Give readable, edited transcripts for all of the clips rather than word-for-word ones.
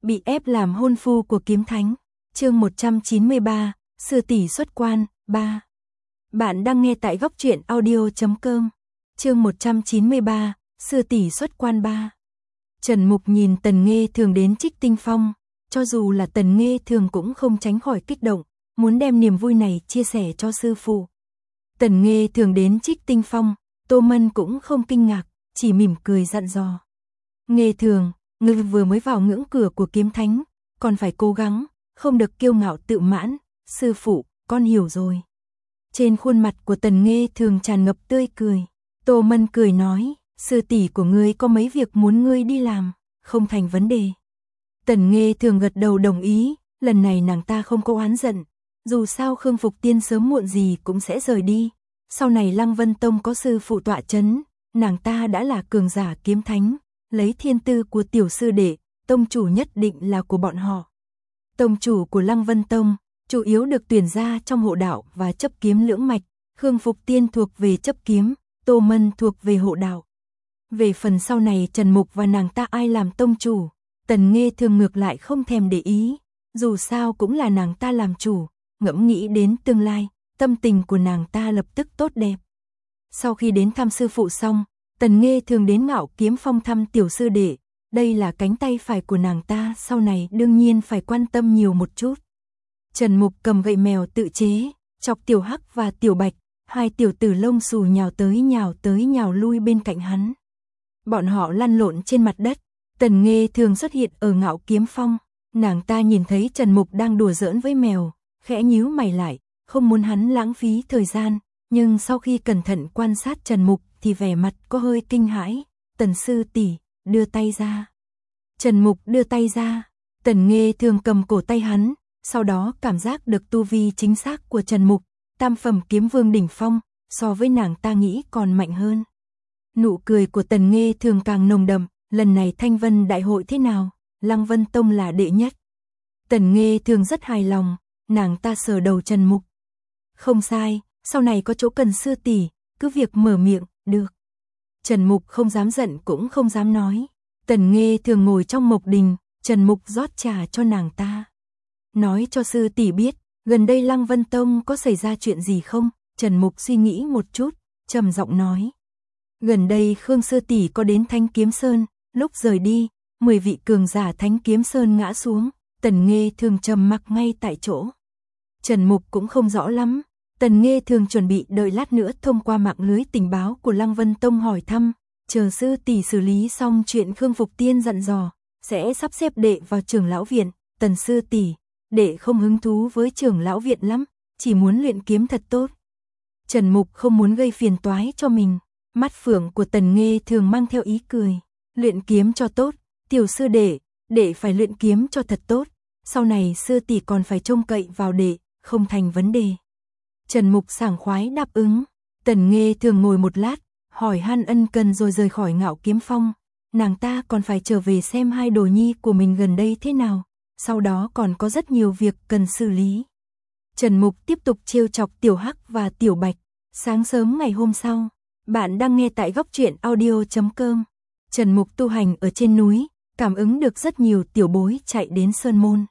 Bị ép làm hôn phu của kiếm thánh. Chương 193, sư tỷ xuất quan, 3. Bạn đang nghe tại góc truyện audio.com. Chương 193, sư tỷ xuất quan 3. Trần Mục nhìn Tần Nghê Thường đến Trích Tinh Phong, cho dù là Tần Nghê Thường cũng không tránh khỏi kích động, muốn đem niềm vui này chia sẻ cho sư phụ. Tần Nghê Thường đến Trích Tinh Phong, Tô Mân cũng không kinh ngạc, chỉ mỉm cười dặn dò. Nghê Thường, ngươi vừa mới vào ngưỡng cửa của kiếm thánh, còn phải cố gắng, không được kiêu ngạo tự mãn. Sư phụ, con hiểu rồi. Trên khuôn mặt của Tần Nghê Thường tràn ngập tươi cười. Tô Mân cười nói, sư tỷ của ngươi có mấy việc muốn ngươi đi làm, không thành vấn đề. Tần Nghê Thường gật đầu đồng ý, lần này nàng ta không có oán giận. Dù sao Khương Phục Tiên sớm muộn gì cũng sẽ rời đi. Sau này Lăng Vân Tông có sư phụ tọa chấn, nàng ta đã là cường giả kiếm thánh, lấy thiên tư của tiểu sư đệ, tông chủ nhất định là của bọn họ. Tông chủ của Lăng Vân Tông, chủ yếu được tuyển ra trong hộ đạo và chấp kiếm lưỡng mạch, Khương Phục Tiên thuộc về chấp kiếm, Tô Mân thuộc về hộ đạo. Về phần sau này Trần Mục và nàng ta ai làm tông chủ, Tần Nghê Thường ngược lại không thèm để ý, dù sao cũng là nàng ta làm chủ, ngẫm nghĩ đến tương lai, tâm tình của nàng ta lập tức tốt đẹp. Sau khi đến thăm sư phụ xong, Tần Nghê Thường đến Ngạo Kiếm Phong thăm tiểu sư đệ, đây là cánh tay phải của nàng ta, sau này đương nhiên phải quan tâm nhiều một chút. Trần Mục cầm gậy mèo tự chế, chọc Tiểu Hắc và Tiểu Bạch, hai tiểu tử lông xù nhào tới nhào lui bên cạnh hắn. Bọn họ lăn lộn trên mặt đất, Tần Nghê Thường xuất hiện ở Ngạo Kiếm Phong, nàng ta nhìn thấy Trần Mục đang đùa giỡn với mèo, khẽ nhíu mày lại, không muốn hắn lãng phí thời gian, nhưng sau khi cẩn thận quan sát Trần Mục thì vẻ mặt có hơi kinh hãi. Tần sư tỷ, đưa tay ra. Trần Mục đưa tay ra, Tần Nghê Thường cầm cổ tay hắn, sau đó cảm giác được tu vi chính xác của Trần Mục, tam phẩm kiếm vương đỉnh phong, so với nàng ta nghĩ còn mạnh hơn. Nụ cười của Tần Nghê Thường càng nồng đậm, lần này Thanh Vân đại hội thế nào, Lăng Vân Tông là đệ nhất. Tần Nghê Thường rất hài lòng, nàng ta sờ đầu Trần Mục. Không sai, sau này có chỗ cần sư tỷ, cứ việc mở miệng, được. Trần Mục không dám giận cũng không dám nói. Tần Nghê Thường ngồi trong mộc đình, Trần Mục rót trà cho nàng ta. Nói cho sư tỷ biết, gần đây Lăng Vân Tông có xảy ra chuyện gì không? Trần Mục suy nghĩ một chút, trầm giọng nói. Gần đây Khương sư tỷ có đến Thánh Kiếm Sơn, lúc rời đi, 10 vị cường giả Thánh Kiếm Sơn ngã xuống, Tần Nghê Thường trầm mặc ngay tại chỗ. Trần Mục cũng không rõ lắm, Tần Nghê Thường chuẩn bị đợi lát nữa thông qua mạng lưới tình báo của Lăng Vân Tông hỏi thăm, chờ sư tỷ xử lý xong chuyện Khương Phục Tiên dặn dò, sẽ sắp xếp đệ vào trưởng lão viện. Tần sư tỷ, đệ không hứng thú với trưởng lão viện lắm, chỉ muốn luyện kiếm thật tốt. Trần Mục không muốn gây phiền toái cho mình, mắt phượng của Tần Nghê Thường mang theo ý cười, luyện kiếm cho tốt, tiểu sư đệ phải luyện kiếm cho thật tốt, sau này sư tỷ còn phải trông cậy vào đệ, không thành vấn đề. Trần Mục sảng khoái đáp ứng. Tần Nghê Thường ngồi một lát, hỏi han ân cần rồi rời khỏi Ngạo Kiếm Phong. Nàng ta còn phải trở về xem hai đồ nhi của mình gần đây thế nào, sau đó còn có rất nhiều việc cần xử lý. Trần Mục tiếp tục trêu chọc Tiểu Hắc và Tiểu Bạch. Sáng sớm ngày hôm sau, bạn đang nghe tại góc truyện audio.com. Trần Mục tu hành ở trên núi, cảm ứng được rất nhiều tiểu bối chạy đến Sơn Môn.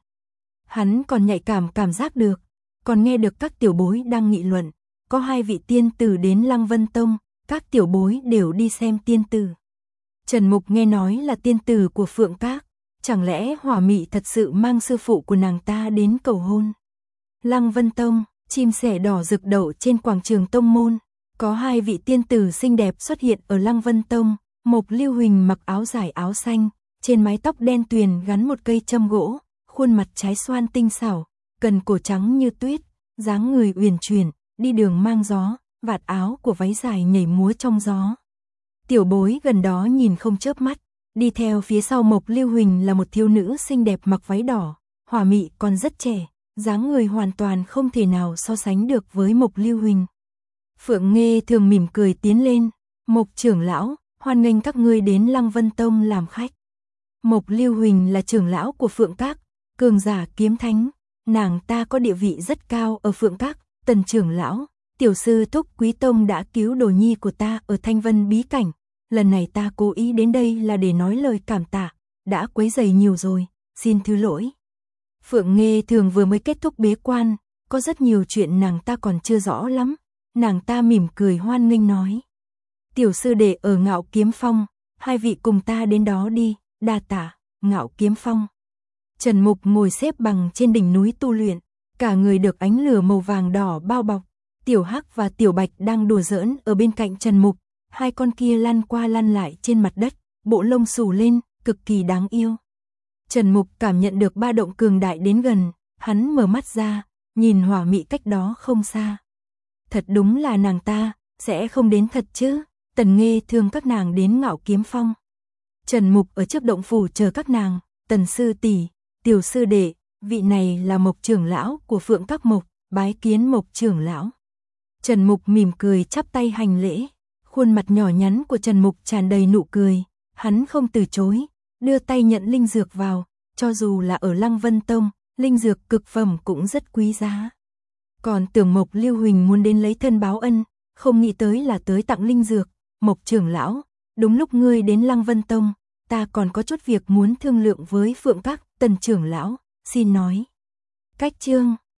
Hắn còn nhạy cảm giác được, còn nghe được các tiểu bối đang nghị luận, có 2 vị tiên tử đến Lăng Vân Tông, các tiểu bối đều đi xem tiên tử. Trần Mục nghe nói là tiên tử của Phượng Các, chẳng lẽ Hỏa Mị thật sự mang sư phụ của nàng ta đến cầu hôn. Lăng Vân Tông, chim sẻ đỏ rực đậu trên quảng trường tông môn, có 2 vị tiên tử xinh đẹp xuất hiện ở Lăng Vân Tông. Mộc Lưu Huỳnh mặc áo dài áo xanh, trên mái tóc đen tuyền gắn một cây châm gỗ, khuôn mặt trái xoan tinh xảo, cần cổ trắng như tuyết, dáng người uyển chuyển, đi đường mang gió, vạt áo của váy dài nhảy múa trong gió. Tiểu bối gần đó nhìn không chớp mắt, đi theo phía sau Mộc Lưu Huỳnh là một thiếu nữ xinh đẹp mặc váy đỏ, Hỏa Mị còn rất trẻ, dáng người hoàn toàn không thể nào so sánh được với Mộc Lưu Huỳnh. Phượng Nghê Thường mỉm cười tiến lên, Mộc trưởng lão, hoan nghênh các ngươi đến Lăng Vân Tông làm khách. Mộc Lưu Huỳnh là trưởng lão của Phượng Các, cường giả kiếm thánh, nàng ta có địa vị rất cao ở Phượng Các. Tần trưởng lão, tiểu sư thúc Quý Tông đã cứu đồ nhi của ta ở Thanh Vân bí cảnh, lần này ta cố ý đến đây là để nói lời cảm tạ, đã quấy rầy nhiều rồi, xin thứ lỗi. Phượng Nghê Thường vừa mới kết thúc bế quan, có rất nhiều chuyện nàng ta còn chưa rõ lắm. Nàng ta mỉm cười hoan nghênh nói. Tiểu sư đệ ở Ngạo Kiếm Phong, hai vị cùng ta đến đó đi, đa tạ. Ngạo Kiếm Phong. Trần Mục ngồi xếp bằng trên đỉnh núi tu luyện, cả người được ánh lửa màu vàng đỏ bao bọc. Tiểu Hắc và Tiểu Bạch đang đùa giỡn ở bên cạnh Trần Mục, hai con kia lăn qua lăn lại trên mặt đất, bộ lông xù lên, cực kỳ đáng yêu. Trần Mục cảm nhận được ba động cường đại đến gần, hắn mở mắt ra, nhìn Hỏa Mị cách đó không xa. Thật đúng là nàng ta, sẽ không đến thật chứ? Tần Nghê Thường các nàng đến Ngạo Kiếm Phong. Trần Mục ở trước động phủ chờ các nàng, Tần sư tỷ, Tiểu sư đệ, vị này là Mộc trưởng lão của Phượng Các Mộc, bái kiến Mộc trưởng lão. Trần Mục mỉm cười chắp tay hành lễ, khuôn mặt nhỏ nhắn của Trần Mục tràn đầy nụ cười, hắn không từ chối, đưa tay nhận linh dược vào, cho dù là ở Lăng Vân Tông, linh dược cực phẩm cũng rất quý giá. Còn tưởng Mộc Lưu Huỳnh muốn đến lấy thân báo ân, không nghĩ tới là tới tặng linh dược. Mộc trưởng lão, đúng lúc ngươi đến Lăng Vân Tông, ta còn có chút việc muốn thương lượng với Phượng Các. Tần trưởng lão, xin nói. Cách chương